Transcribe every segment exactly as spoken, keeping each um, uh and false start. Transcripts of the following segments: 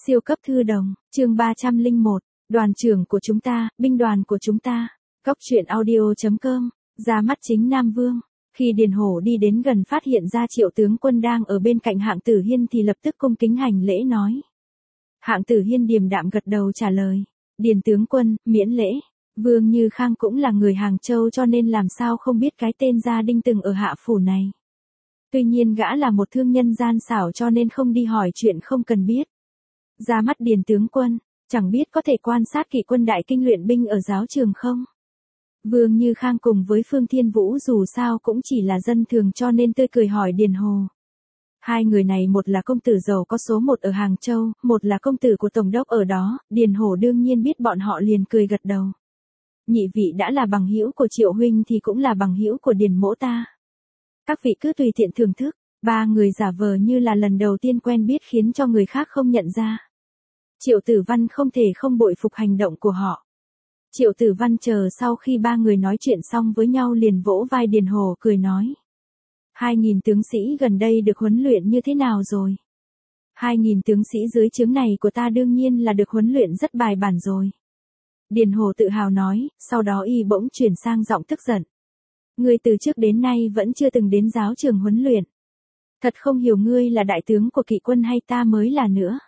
Siêu cấp thư đồng, chương ba trăm lẻ một, đoàn trưởng của chúng ta, binh đoàn của chúng ta. Cóc truyện audio chấm com, ra mắt chính Nam Vương. Khi Điền Hổ đi đến gần phát hiện ra Triệu tướng quân đang ở bên cạnh Hạng Tử Hiên thì lập tức cung kính hành lễ nói. Hạng Tử Hiên điềm đạm gật đầu trả lời. Điền tướng quân, miễn lễ. Vương Như Khang cũng là người Hàng Châu cho nên làm sao không biết cái tên gia đinh từng ở hạ phủ này. Tuy nhiên gã là một thương nhân gian xảo cho nên không đi hỏi chuyện không cần biết. Ra mắt Điền tướng quân, chẳng biết có thể quan sát kỵ quân đại kinh luyện binh ở giáo trường không? Vương Như Khang cùng với Phương Thiên Vũ dù sao cũng chỉ là dân thường cho nên tươi cười hỏi Điền Hồ. Hai người này một là công tử giàu có số một ở Hàng Châu, một là công tử của tổng đốc ở đó, Điền Hồ đương nhiên biết bọn họ liền cười gật đầu. Nhị vị đã là bằng hữu của Triệu huynh thì cũng là bằng hữu của Điền mỗ ta. Các vị cứ tùy tiện thưởng thức, ba người giả vờ như là lần đầu tiên quen biết khiến cho người khác không nhận ra. Triệu Tử Văn không thể không bội phục hành động của họ. Triệu Tử Văn chờ sau khi ba người nói chuyện xong với nhau liền vỗ vai Điền Hồ cười nói. Hai nghìn tướng sĩ gần đây được huấn luyện như thế nào rồi? Hai nghìn tướng sĩ dưới trướng này của ta đương nhiên là được huấn luyện rất bài bản rồi. Điền Hồ tự hào nói, sau đó y bỗng chuyển sang giọng tức giận. Ngươi từ trước đến nay vẫn chưa từng đến giáo trường huấn luyện. Thật không hiểu ngươi là đại tướng của kỵ quân hay ta mới là nữa.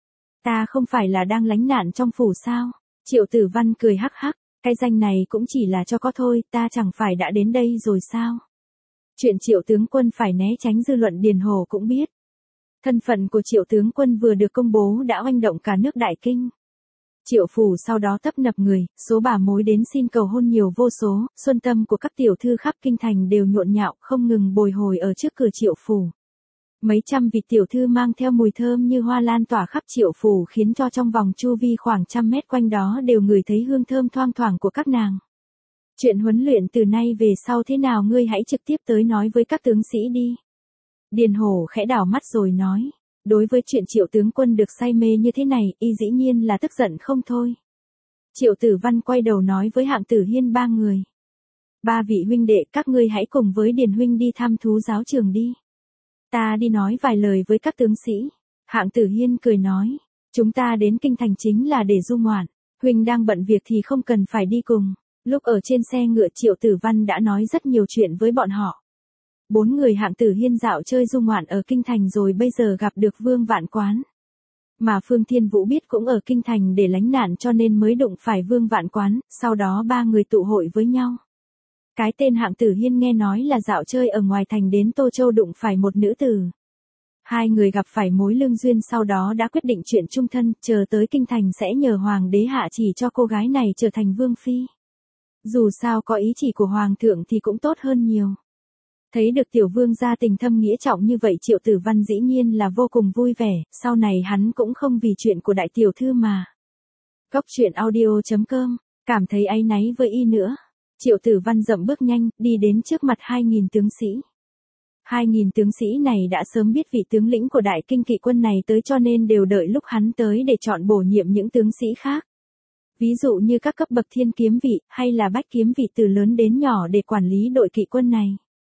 Ta không phải là đang lánh nạn trong phủ sao? Triệu Tử Văn cười hắc hắc, cái danh này cũng chỉ là cho có thôi, ta chẳng phải đã đến đây rồi sao? Chuyện Triệu tướng quân phải né tránh dư luận Điền Hồ cũng biết. Thân phận của Triệu tướng quân vừa được công bố đã oanh động cả nước Đại Kinh. Triệu phủ sau đó tấp nập người, số bà mối đến xin cầu hôn nhiều vô số, xuân tâm của các tiểu thư khắp kinh thành đều nhộn nhạo không ngừng bồi hồi ở trước cửa Triệu phủ. Mấy trăm vị tiểu thư mang theo mùi thơm như hoa lan tỏa khắp Triệu phủ khiến cho trong vòng chu vi khoảng trăm mét quanh đó đều ngửi thấy hương thơm thoang thoảng của các nàng. Chuyện huấn luyện từ nay về sau thế nào ngươi hãy trực tiếp tới nói với các tướng sĩ đi. Điền Hổ khẽ đảo mắt rồi nói. Đối với chuyện Triệu tướng quân được say mê như thế này, y dĩ nhiên là tức giận không thôi. Triệu Tử Văn quay đầu nói với Hạng Tử Hiên ba người. Ba vị huynh đệ các ngươi hãy cùng với Điền huynh đi thăm thú giáo trường đi. Ta đi nói vài lời với các tướng sĩ. Hạng Tử Hiên cười nói. Chúng ta đến kinh thành chính là để du ngoạn. Huynh đang bận việc thì không cần phải đi cùng. Lúc ở trên xe ngựa Triệu Tử Văn đã nói rất nhiều chuyện với bọn họ. Bốn người Hạng Tử Hiên dạo chơi du ngoạn ở kinh thành rồi bây giờ gặp được Vương Vạn Quán. Mà Phương Thiên Vũ biết cũng ở kinh thành để lánh nạn cho nên mới đụng phải Vương Vạn Quán, sau đó ba người tụ hội với nhau. Cái tên Hạng Tử Hiên nghe nói là dạo chơi ở ngoài thành đến Tô Châu đụng phải một nữ tử. Hai người gặp phải mối lương duyên sau đó đã quyết định chuyện chung thân, chờ tới kinh thành sẽ nhờ Hoàng đế hạ chỉ cho cô gái này trở thành Vương Phi. Dù sao có ý chỉ của Hoàng thượng thì cũng tốt hơn nhiều. Thấy được tiểu vương gia tình thâm nghĩa trọng như vậy Triệu Tử Văn dĩ nhiên là vô cùng vui vẻ, sau này hắn cũng không vì chuyện của đại tiểu thư mà. Cóc truyện audio chấm com, cảm thấy áy náy với y nữa. Triệu Tử Văn dậm bước nhanh, đi đến trước mặt hai nghìn tướng sĩ. Hai nghìn tướng sĩ này đã sớm biết vị tướng lĩnh của đại kinh kỵ quân này tới cho nên đều đợi lúc hắn tới để chọn bổ nhiệm những tướng sĩ khác. Ví dụ như các cấp bậc thiên kiếm vị, hay là bách kiếm vị từ lớn đến nhỏ để quản lý đội kỵ quân này.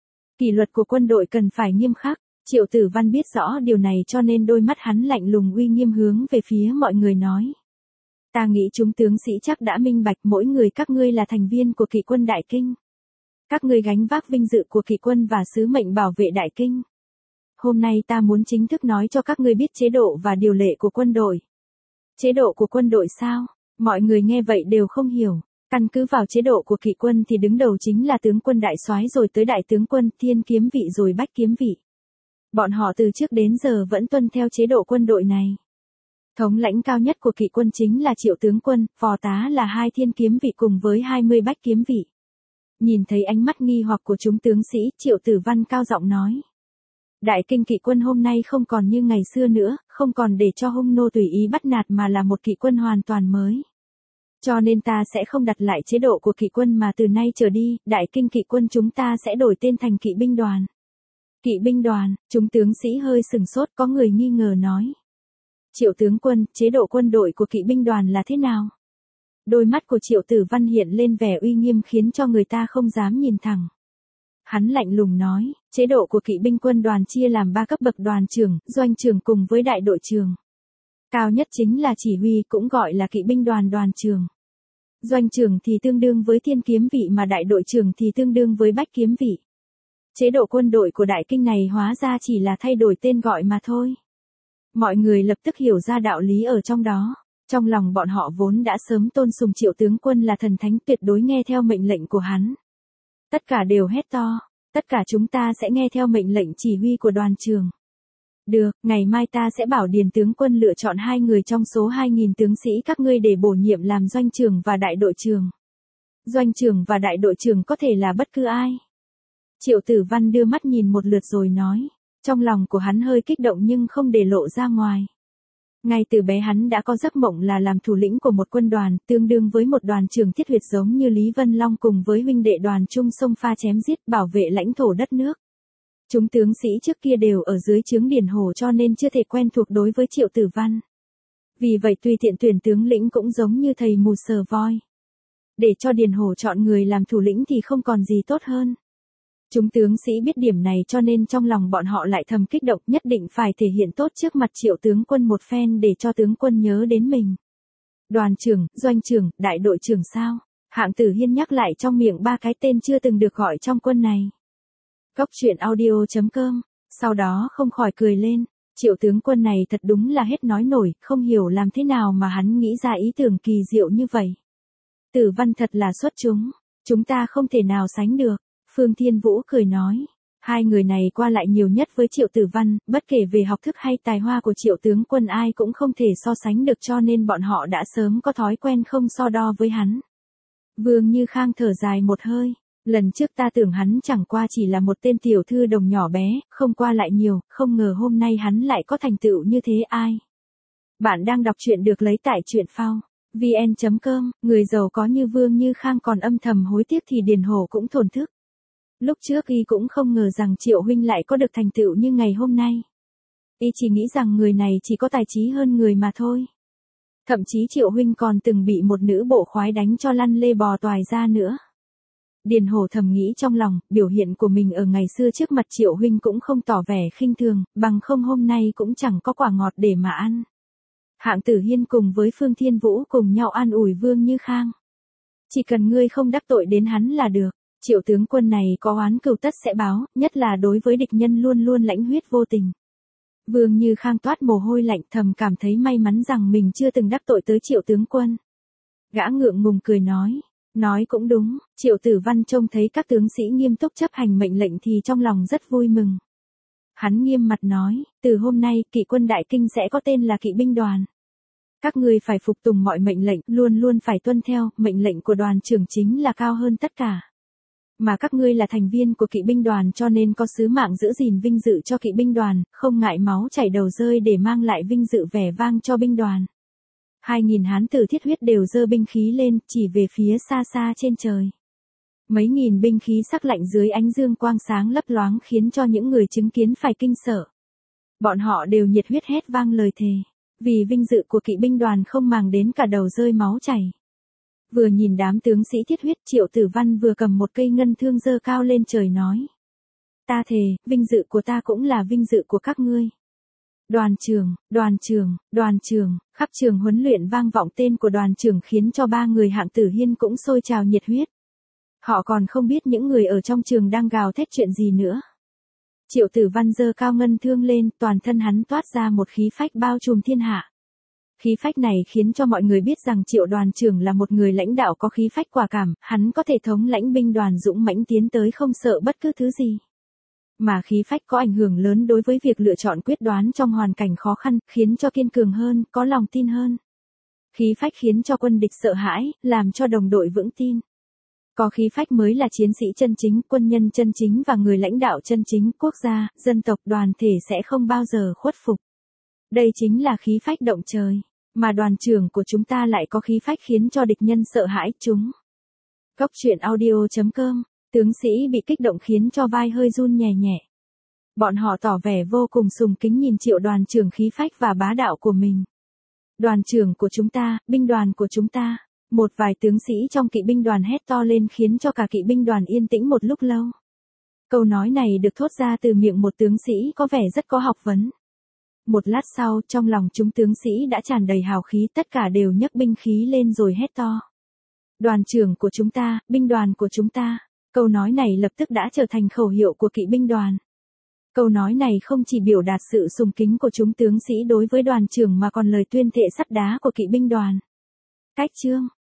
Kỷ luật của quân đội cần phải nghiêm khắc, Triệu Tử Văn biết rõ điều này cho nên đôi mắt hắn lạnh lùng uy nghiêm hướng về phía mọi người nói. Ta nghĩ chúng tướng sĩ chắc đã minh bạch mỗi người các ngươi là thành viên của kỵ quân Đại Kinh. Các ngươi gánh vác vinh dự của kỵ quân và sứ mệnh bảo vệ Đại Kinh. Hôm nay ta muốn chính thức nói cho các ngươi biết chế độ và điều lệ của quân đội. Chế độ của quân đội sao? Mọi người nghe vậy đều không hiểu. Căn cứ vào chế độ của kỵ quân thì đứng đầu chính là tướng quân đại soái rồi tới đại tướng quân, thiên kiếm vị rồi bách kiếm vị. Bọn họ từ trước đến giờ vẫn tuân theo chế độ quân đội này. Thống lãnh cao nhất của kỵ quân chính là Triệu tướng quân, phò tá là hai thiên kiếm vị cùng với hai mươi bách kiếm vị. Nhìn thấy ánh mắt nghi hoặc của chúng tướng sĩ, Triệu Tử Văn cao giọng nói. Đại kinh kỵ quân hôm nay không còn như ngày xưa nữa, không còn để cho hung nô tùy ý bắt nạt mà là một kỵ quân hoàn toàn mới. Cho nên ta sẽ không đặt lại chế độ của kỵ quân mà từ nay trở đi, đại kinh kỵ quân chúng ta sẽ đổi tên thành kỵ binh đoàn. Kỵ binh đoàn, chúng tướng sĩ hơi sừng sốt có người nghi ngờ nói. Triệu tướng quân, chế độ quân đội của kỵ binh đoàn là thế nào? Đôi mắt của Triệu Tử Văn hiện lên vẻ uy nghiêm khiến cho người ta không dám nhìn thẳng. Hắn lạnh lùng nói, chế độ của kỵ binh quân đoàn chia làm ba cấp bậc đoàn trưởng, doanh trưởng cùng với đại đội trưởng. Cao nhất chính là chỉ huy, cũng gọi là kỵ binh đoàn đoàn trưởng. Doanh trưởng thì tương đương với thiên kiếm vị mà đại đội trưởng thì tương đương với bách kiếm vị. Chế độ quân đội của Đại Kinh này hóa ra chỉ là thay đổi tên gọi mà thôi. Mọi người lập tức hiểu ra đạo lý ở trong đó. Trong lòng bọn họ vốn đã sớm tôn sùng Triệu tướng quân là thần thánh, tuyệt đối nghe theo mệnh lệnh của hắn. Tất cả đều hét to, tất cả chúng ta sẽ nghe theo mệnh lệnh chỉ huy của đoàn trưởng. Được, ngày mai ta sẽ bảo Điền tướng quân lựa chọn hai người trong số hai nghìn tướng sĩ các ngươi để bổ nhiệm làm doanh trưởng và đại đội trưởng. Doanh trưởng và đại đội trưởng có thể là bất cứ ai. Triệu Tử Văn đưa mắt nhìn một lượt rồi nói, trong lòng của hắn hơi kích động nhưng không để lộ ra ngoài. Ngay từ bé hắn đã có giấc mộng là làm thủ lĩnh của một quân đoàn, tương đương với một đoàn trưởng thiết huyết giống như Lý Vân Long cùng với huynh đệ đoàn chung sông pha chém giết bảo vệ lãnh thổ đất nước. Chúng tướng sĩ trước kia đều ở dưới trướng Điền Hổ cho nên chưa thể quen thuộc đối với Triệu Tử Văn. Vì vậy tùy tiện tuyển tướng lĩnh cũng giống như thầy mù sờ voi. Để cho Điền Hổ chọn người làm thủ lĩnh thì không còn gì tốt hơn. Chúng tướng sĩ biết điểm này cho nên trong lòng bọn họ lại thầm kích động, nhất định phải thể hiện tốt trước mặt Triệu tướng quân một phen để cho tướng quân nhớ đến mình. Đoàn trưởng, doanh trưởng, đại đội trưởng sao? Hạng Tử Hiên nhắc lại trong miệng ba cái tên chưa từng được gọi trong quân này. Góc truyện audio chấm com, sau đó không khỏi cười lên, Triệu tướng quân này thật đúng là hết nói nổi, không hiểu làm thế nào mà hắn nghĩ ra ý tưởng kỳ diệu như vậy. Tử Văn thật là xuất chúng, chúng ta không thể nào sánh được. Phương Thiên Vũ cười nói, hai người này qua lại nhiều nhất với Triệu Tử Văn, bất kể về học thức hay tài hoa của Triệu tướng quân ai cũng không thể so sánh được cho nên bọn họ đã sớm có thói quen không so đo với hắn. Vương Như Khang thở dài một hơi, lần trước ta tưởng hắn chẳng qua chỉ là một tên tiểu thư đồng nhỏ bé, không qua lại nhiều, không ngờ hôm nay hắn lại có thành tựu như thế ai. Bạn đang đọc truyện được lấy tại truyện phao vn chấm com, người giàu có như Vương Như Khang còn âm thầm hối tiếc thì Điền Hổ cũng thổn thức. Lúc trước y cũng không ngờ rằng Triệu huynh lại có được thành tựu như ngày hôm nay. Y chỉ nghĩ rằng người này chỉ có tài trí hơn người mà thôi. Thậm chí Triệu huynh còn từng bị một nữ bộ khoái đánh cho lăn lê bò toài ra nữa. Điền Hổ thầm nghĩ trong lòng, biểu hiện của mình ở ngày xưa trước mặt Triệu huynh cũng không tỏ vẻ khinh thường, bằng không hôm nay cũng chẳng có quả ngọt để mà ăn. Hạng Tử Hiên cùng với Phương Thiên Vũ cùng nhau an ủi Vương Như Khang. Chỉ cần ngươi không đắc tội đến hắn là được. Triệu tướng quân này có oán cừu tất sẽ báo, nhất là đối với địch nhân luôn luôn lãnh huyết vô tình. Vương Như Khang toát mồ hôi lạnh, thầm cảm thấy may mắn rằng mình chưa từng đắc tội tới Triệu tướng quân. Gã ngượng ngùng cười nói, nói cũng đúng, Triệu Tử Văn trông thấy các tướng sĩ nghiêm túc chấp hành mệnh lệnh thì trong lòng rất vui mừng. Hắn nghiêm mặt nói, từ hôm nay kỵ quân Đại Kinh sẽ có tên là kỵ binh đoàn. Các ngươi phải phục tùng mọi mệnh lệnh, luôn luôn phải tuân theo, mệnh lệnh của đoàn trưởng chính là cao hơn tất cả. Mà các ngươi là thành viên của kỵ binh đoàn cho nên có sứ mạng giữ gìn vinh dự cho kỵ binh đoàn, không ngại máu chảy đầu rơi để mang lại vinh dự vẻ vang cho binh đoàn. Hai nghìn hán tử thiết huyết đều giơ binh khí lên, chỉ về phía xa xa trên trời. Mấy nghìn binh khí sắc lạnh dưới ánh dương quang sáng lấp loáng khiến cho những người chứng kiến phải kinh sợ. Bọn họ đều nhiệt huyết hét vang lời thề, vì vinh dự của kỵ binh đoàn không màng đến cả đầu rơi máu chảy. Vừa nhìn đám tướng sĩ thiết huyết, Triệu Tử Văn vừa cầm một cây ngân thương giơ cao lên trời nói. Ta thề, vinh dự của ta cũng là vinh dự của các ngươi. Đoàn trưởng, đoàn trưởng, đoàn trưởng, khắp trường huấn luyện vang vọng tên của đoàn trưởng khiến cho ba người Hạng Tử Hiên cũng sôi trào nhiệt huyết. Họ còn không biết những người ở trong trường đang gào thét chuyện gì nữa. Triệu Tử Văn giơ cao ngân thương lên, toàn thân hắn toát ra một khí phách bao trùm thiên hạ. Khí phách này khiến cho mọi người biết rằng Triệu đoàn trưởng là một người lãnh đạo có khí phách quả cảm, hắn có thể thống lãnh binh đoàn dũng mãnh tiến tới không sợ bất cứ thứ gì. Mà khí phách có ảnh hưởng lớn đối với việc lựa chọn quyết đoán trong hoàn cảnh khó khăn, khiến cho kiên cường hơn, có lòng tin hơn. Khí phách khiến cho quân địch sợ hãi, làm cho đồng đội vững tin. Có khí phách mới là chiến sĩ chân chính, quân nhân chân chính và người lãnh đạo chân chính, quốc gia, dân tộc, đoàn thể sẽ không bao giờ khuất phục. Đây chính là khí phách động trời, mà đoàn trưởng của chúng ta lại có khí phách khiến cho địch nhân sợ hãi chúng. Góc truyện audio chấm com, tướng sĩ bị kích động khiến cho vai hơi run nhẹ nhẹ. Bọn họ tỏ vẻ vô cùng sùng kính nhìn Triệu đoàn trưởng khí phách và bá đạo của mình. Đoàn trưởng của chúng ta, binh đoàn của chúng ta. Một vài tướng sĩ trong kỵ binh đoàn hét to lên khiến cho cả kỵ binh đoàn yên tĩnh một lúc lâu. Câu nói này được thốt ra từ miệng một tướng sĩ có vẻ rất có học vấn. Một lát sau, trong lòng chúng tướng sĩ đã tràn đầy hào khí, tất cả đều nhấc binh khí lên rồi hét to. Đoàn trưởng của chúng ta, binh đoàn của chúng ta. Câu nói này lập tức đã trở thành khẩu hiệu của kỵ binh đoàn. Câu nói này không chỉ biểu đạt sự sùng kính của chúng tướng sĩ đối với đoàn trưởng mà còn lời tuyên thệ sắt đá của kỵ binh đoàn. Cách chương